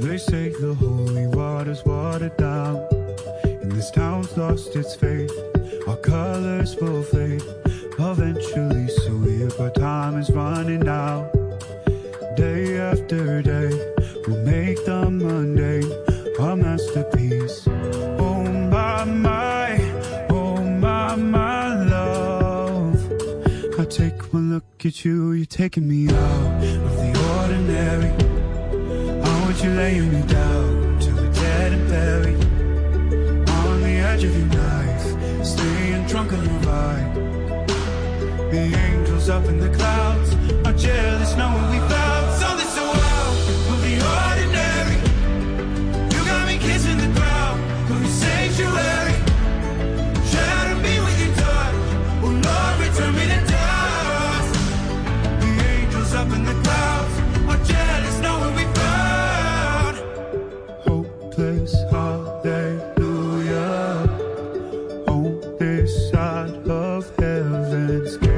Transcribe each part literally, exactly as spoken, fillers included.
They say the holy water's watered down, and this town's lost its faith. Our colors will fade eventually, so weird, but time is running out. Day after day, we'll make the mundane our masterpiece. Oh my, my, oh my, my love. I take one look at you, you're taking me out of the ordinary. I want you laying me down till we're dead and buried, on the edge of your knife, staying drunk on your ride. The angels up in the clouds are jealous knowing we found something so out of the ordinary. You got me kissing the ground of your sanctuary. Shadow me with your touch, oh Lord, return me to dust. The angels up in the clouds are jealous knowing we found hopeless hallelujah on this side of heaven's gate.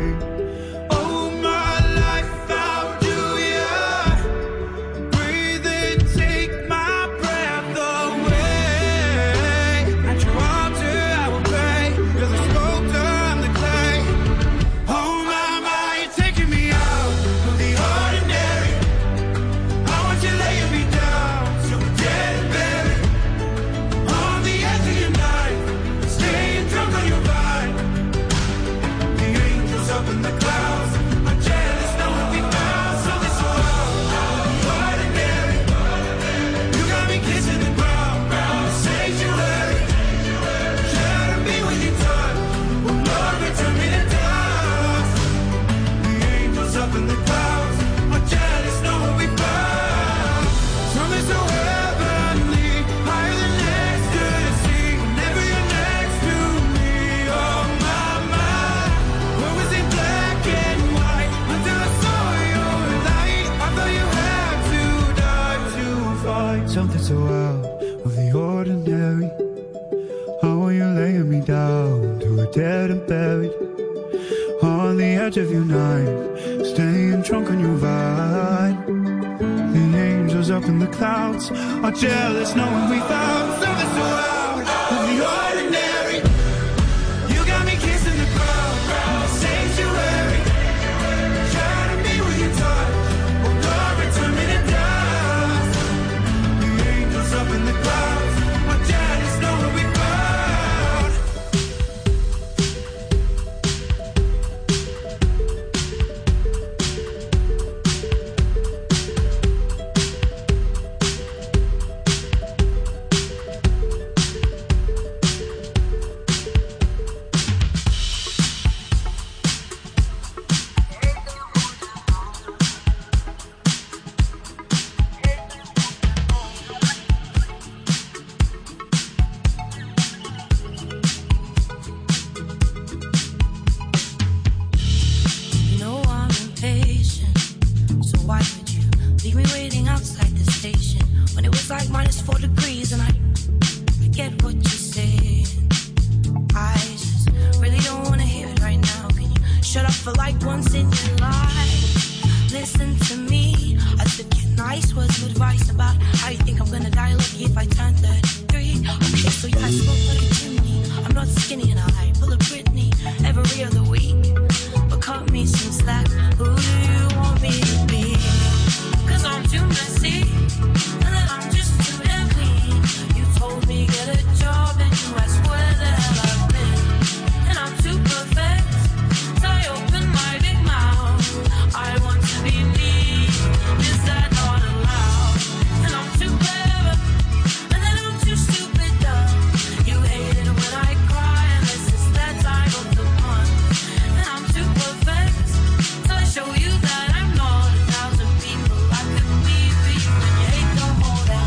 Something so out of the ordinary. How are you laying me down till we're dead and buried, on the edge of your knife, staying drunk on your vine. The angels up in the clouds are jealous knowing we found something so out of the ordinary. You got me kissing the ground in the sanctuary. Shadow me with your touch, oh Lord, return me to dust. The angels up in the clouds are jealous knowing we found. Show you that I'm not a thousand people. I could be beat when you hate the whole that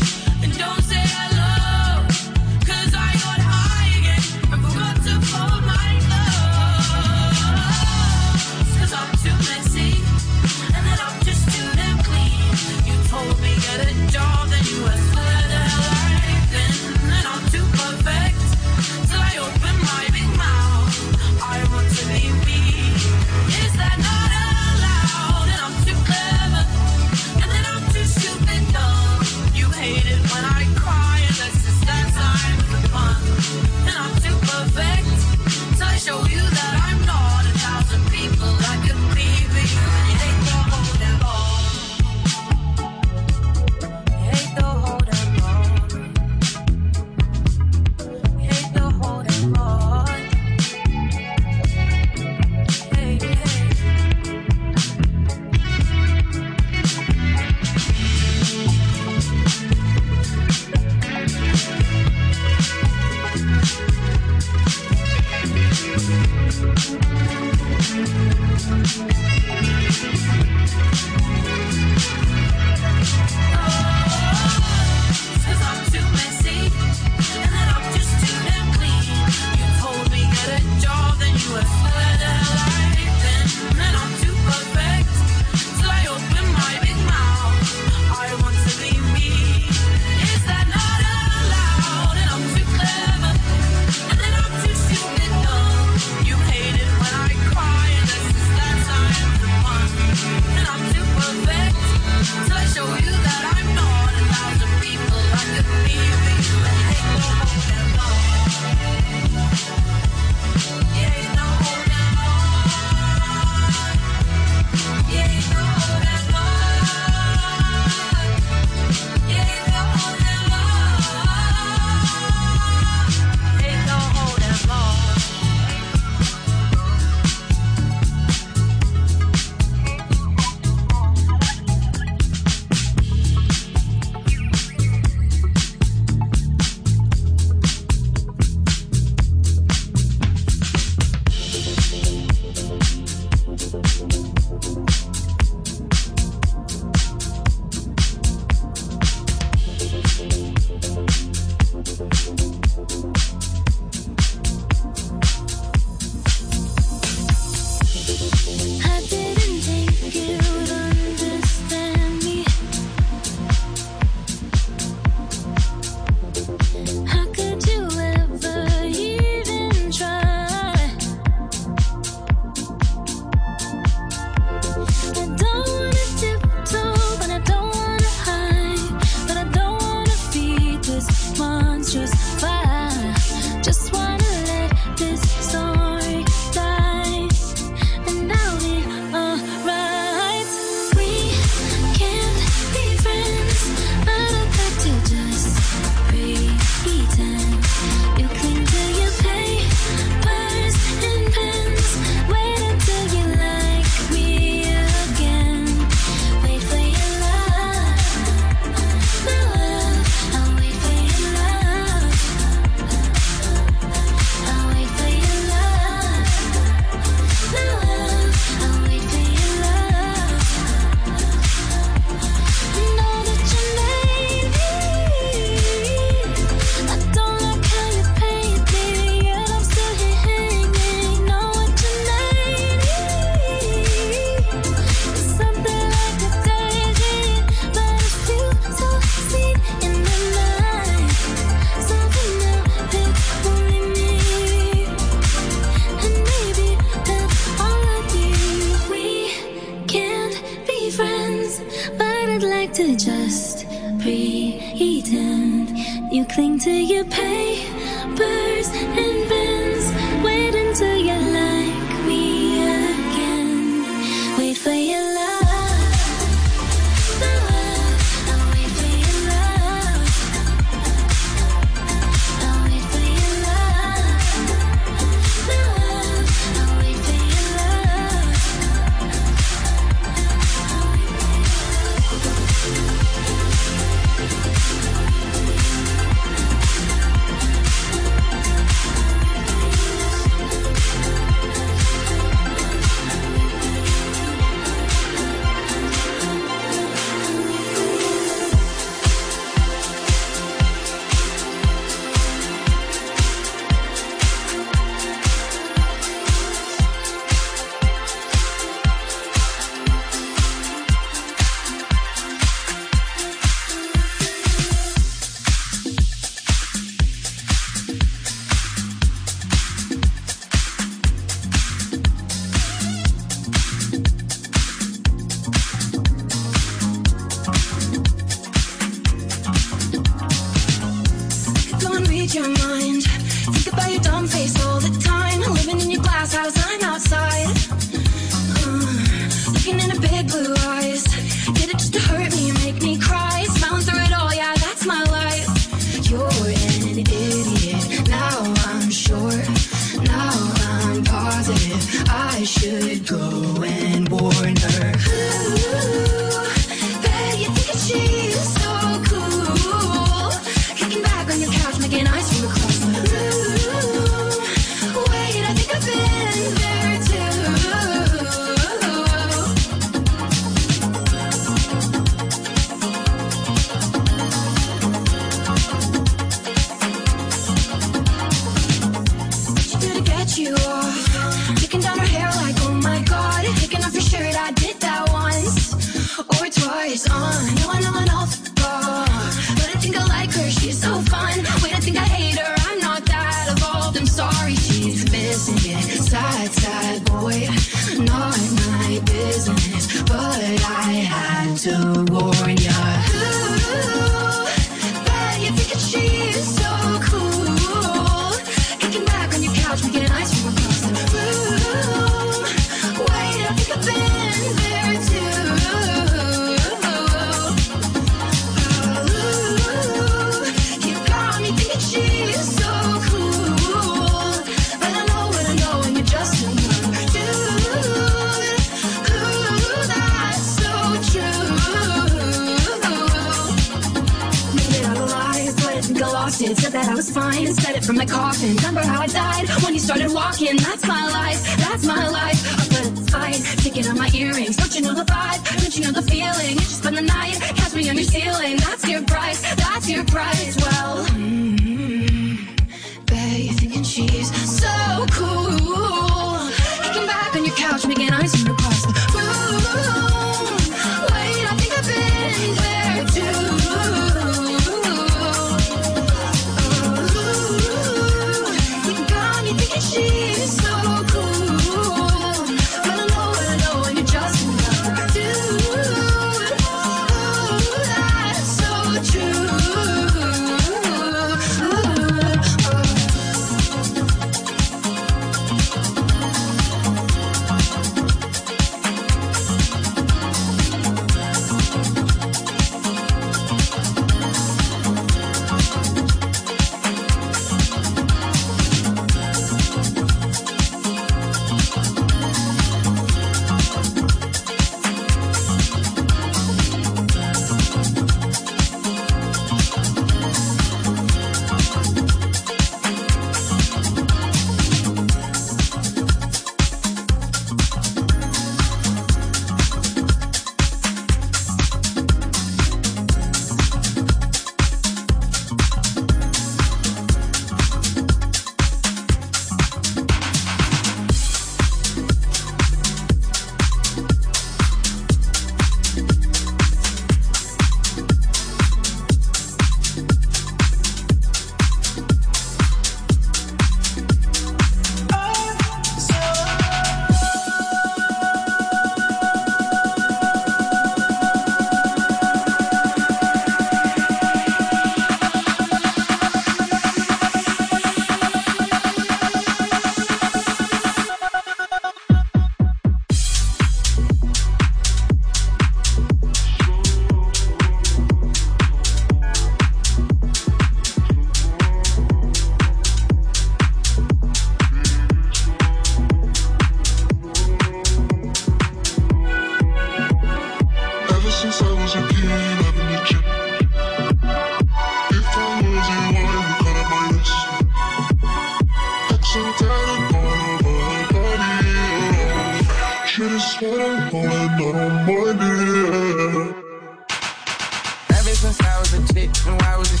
pulling, I don't mind it. Ever since I was a chick, and why was it?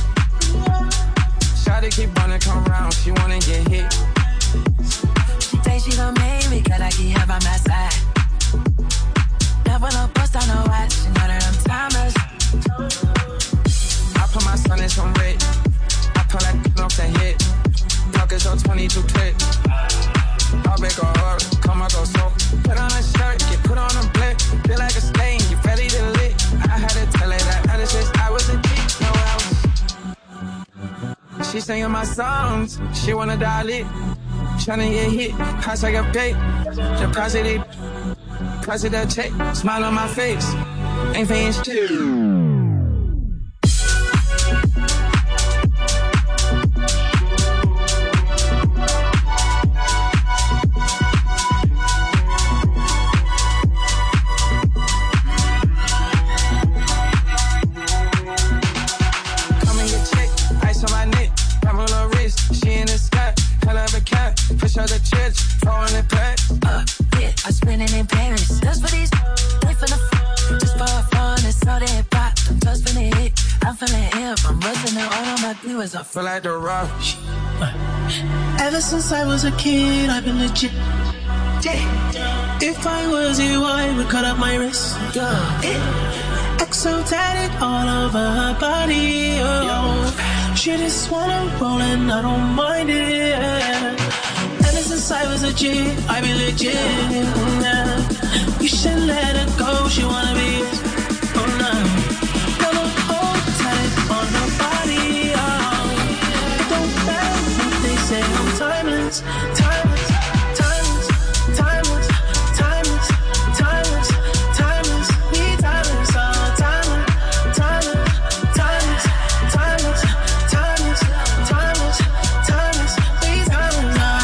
Shawty keep wanna come round, she wanna get hit. She say she gon' make me, cause I keep her by my side. Never no bust on no watch, she know that I'm timeless. I put my son in some red, I pull that off the hit. Pockets on twenty-two click. I'll make a heart, come on, go so. Put on a shirt, get put on a blick. Feel like a stain, you ready to lit. I had to tell her that other since I was a G, no else. She singing my songs, she wanna dial it. Tryna get hit, pass like a bait. The positive, positive check, smile on my face. Ain't paying shit. The church, throwing it back. Uh, yeah, I spend it in Paris. Just for these, wait for the f- just for fun. It's all that pop. I'm just feeling hit. I'm feeling hip. I'm busting it all on my viewers. I feel like the rush. Ever since I was a kid, I've been legit. Yeah. If I was you, I would cut up my wrist. Yeah. Exo tatted all over her body. Oh. She just wanna roll and I don't mind it. Since I was a G, I be legit, yeah. You should let her go, she wanna be, oh no. Gonna hold tight on her body, oh. It don't matter what they say, I'm timeless, timeless, timeless, timeless, timeless, timeless, timeless, we timeless, oh, timeless, timeless, timeless, timeless, timeless, timeless, timeless, we timeless, oh.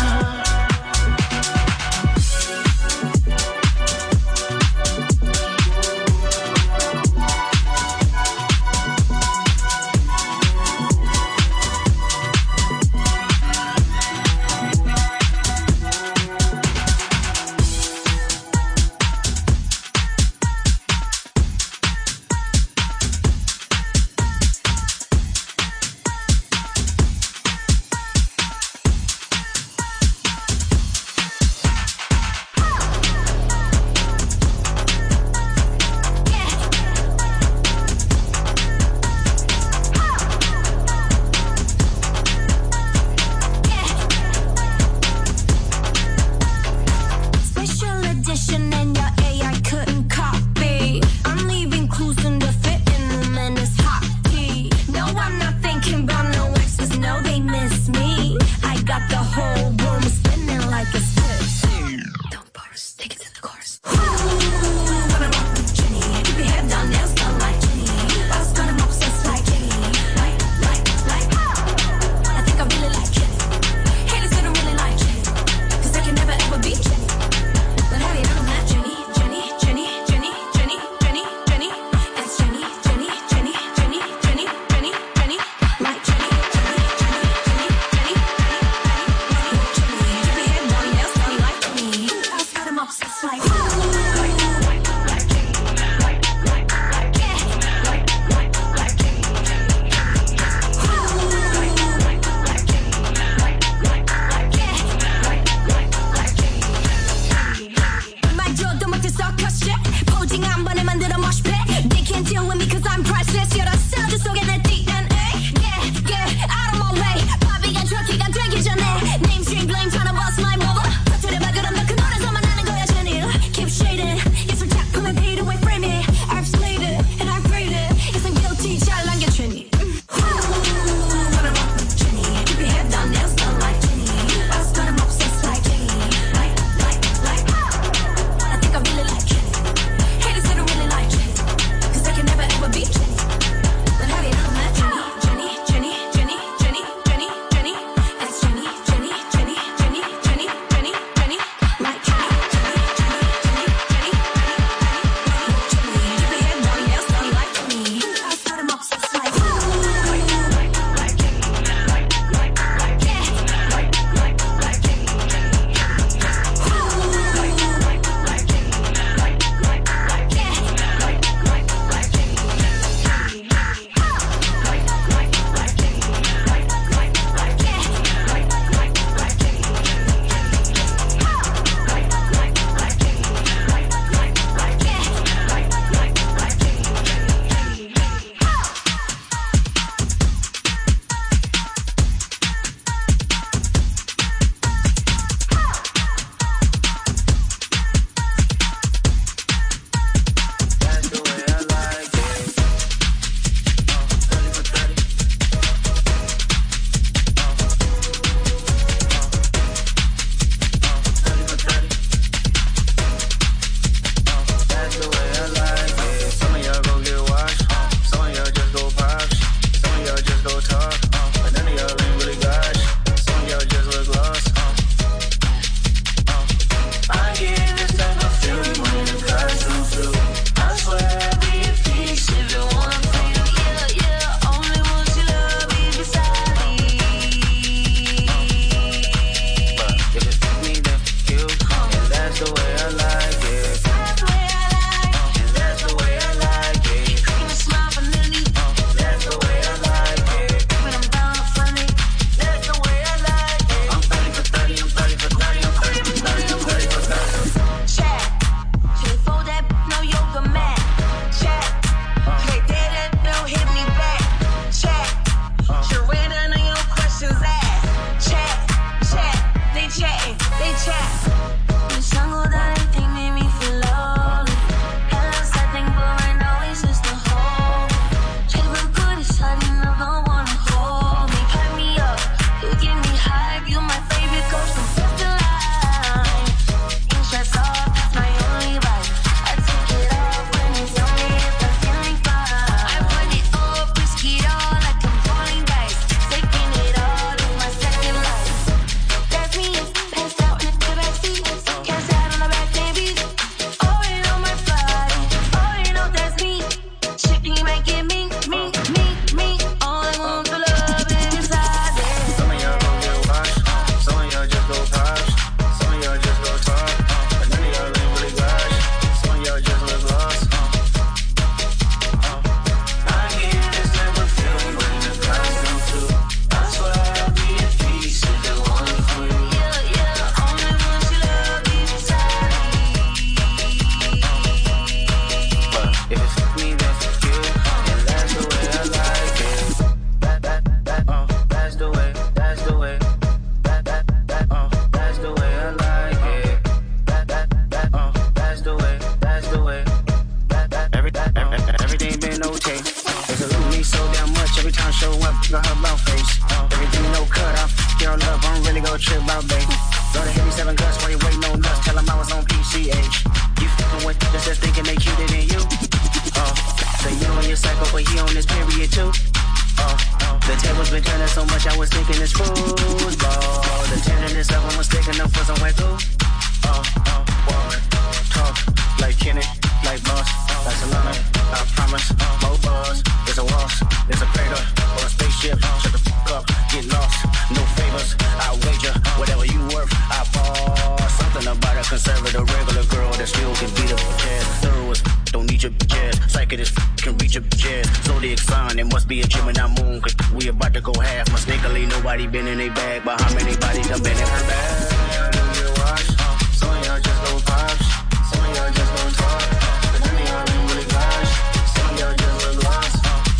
shit about babe. Go to hit me seven guts while you waiting on us. Tell them I was on P C H. You fucking with just just thinking they cuter than you. Oh, so you on your cycle, but he on this period too. Oh, oh, the table's been turning so much, I was thinking it's football. The tenderness of him was sticking up for some white glue. Oh, oh, walk, talk, like Kenny, like Boss, like Solana, I promise, more buzz, there's a waltz, there's a crater, or a spaceship, shut the fuck up, get lost, no favors, I wager, whatever you worth, I fall, something about a conservative regular girl that still can beat up a jazz, thorough as don't need your jazz, psychic as can reach your jazz, zodiac sign, it must be a Gemini moon, cause we about to go half, mistakenly nobody been in a bag, but how many bodies done been in her bag? Some of y'all just go pops, some of y'all just go talk, but none of y'all ain't really gosh, some of y'all just look lost.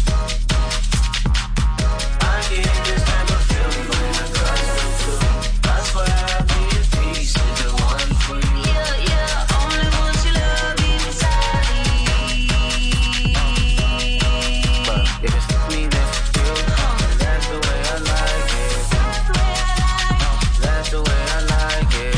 I get this type of feeling when I cross the two. That's why I be a piece of the one for you. Yeah, yeah, only one you love inside me. But if it's me, then it's you. That's the way I like it. That's the way I like it.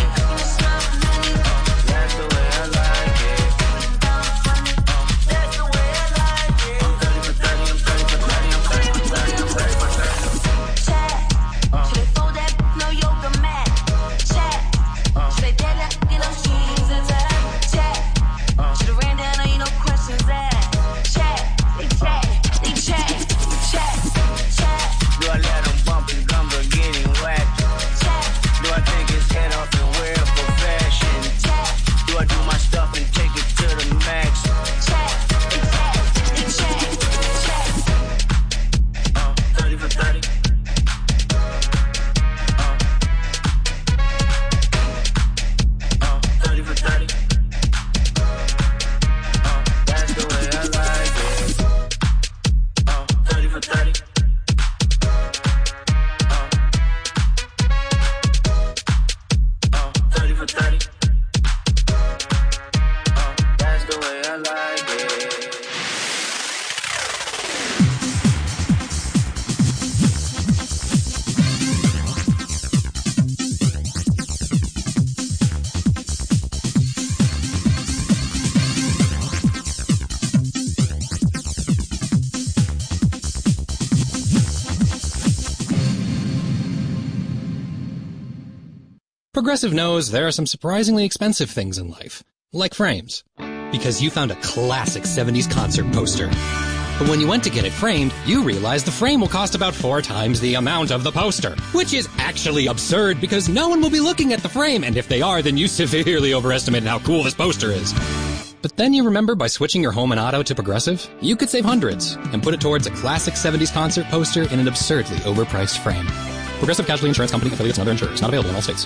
Progressive knows there are some surprisingly expensive things in life, like frames. Because you found a classic seventies concert poster. But when you went to get it framed, you realized the frame will cost about four times the amount of the poster. Which is actually absurd because no one will be looking at the frame, and if they are, then you severely overestimated how cool this poster is. But then you remember by switching your home and auto to Progressive, you could save hundreds and put it towards a classic seventies concert poster in an absurdly overpriced frame. Progressive Casualty Insurance Company, affiliates, and other insurers. Not available in all states.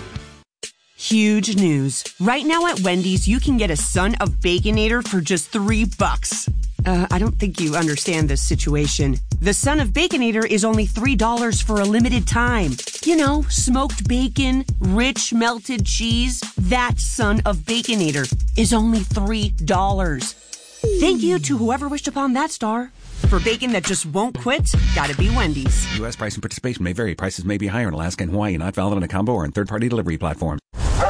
Huge news. Right now at Wendy's, you can get a Son of Baconator for just three bucks. Uh, I don't think you understand this situation. The Son of Baconator is only three dollars for a limited time. You know, smoked bacon, rich melted cheese. That Son of Baconator is only three dollars. Thank you to whoever wished upon that star. For bacon that just won't quit, gotta be Wendy's. U S price and participation may vary. Prices may be higher in Alaska and Hawaii, not valid on a combo or in third-party delivery platforms.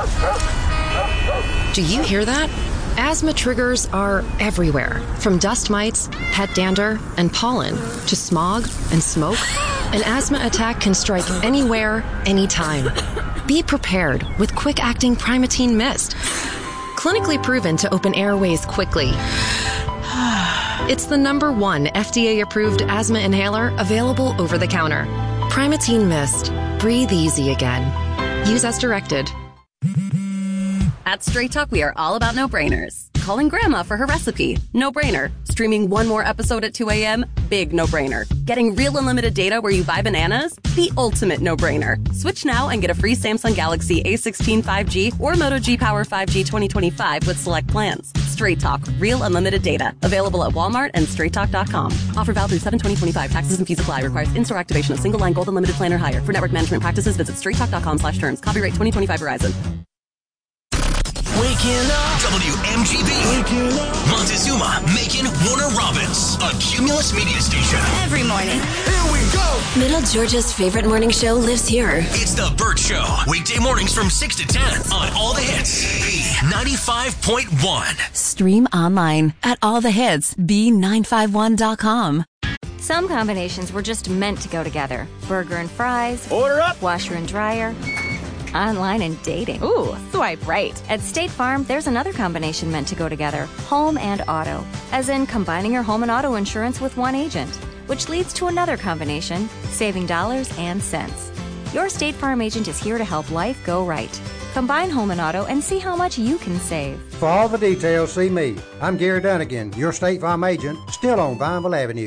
Do you hear that? Asthma triggers are everywhere, from dust mites, pet dander, and pollen, to smog and smoke. An asthma attack can strike anywhere, anytime. Be prepared with quick-acting Primatene Mist. Clinically proven to open airways quickly. It's the number one F D A-approved asthma inhaler available over the counter. Primatene Mist. Breathe easy again. Use as directed. At Straight Talk, we are all about no-brainers. Calling Grandma for her recipe? No-brainer. Streaming one more episode at two a.m.? Big no-brainer. Getting real unlimited data where you buy bananas? The ultimate no-brainer. Switch now and get a free Samsung Galaxy A sixteen five G or Moto G Power five G twenty twenty-five with select plans. Straight Talk. Real unlimited data. Available at Walmart and straight talk dot com. Offer valid through seven twenty twenty-five. Taxes and fees apply. Requires in-store activation of single line gold unlimited plan or higher. For network management practices, visit straight talk dot com slash terms. Copyright twenty twenty-five Verizon. Waking up. W M G B. Waking up. Montezuma, Macon, Warner Robins. A Cumulus media station. Every morning. Here we go. Middle Georgia's favorite morning show lives here. It's The Burt Show. Weekday mornings from six to ten on All the Hits. B ninety-five point one. Stream online at all the hits b nine five one dot com. Some combinations were just meant to go together. Burger and fries. Order up. Washer and dryer. Online and dating. Ooh, swipe right. At State Farm, there's another combination meant to go together. Home and auto. As in combining your home and auto insurance with one agent. Which leads to another combination, saving dollars and cents. Your State Farm agent is here to help life go right. Combine home and auto and see how much you can save. For all the details, see me. I'm Gary Dunnigan, your State Farm agent, still on Vineville Avenue.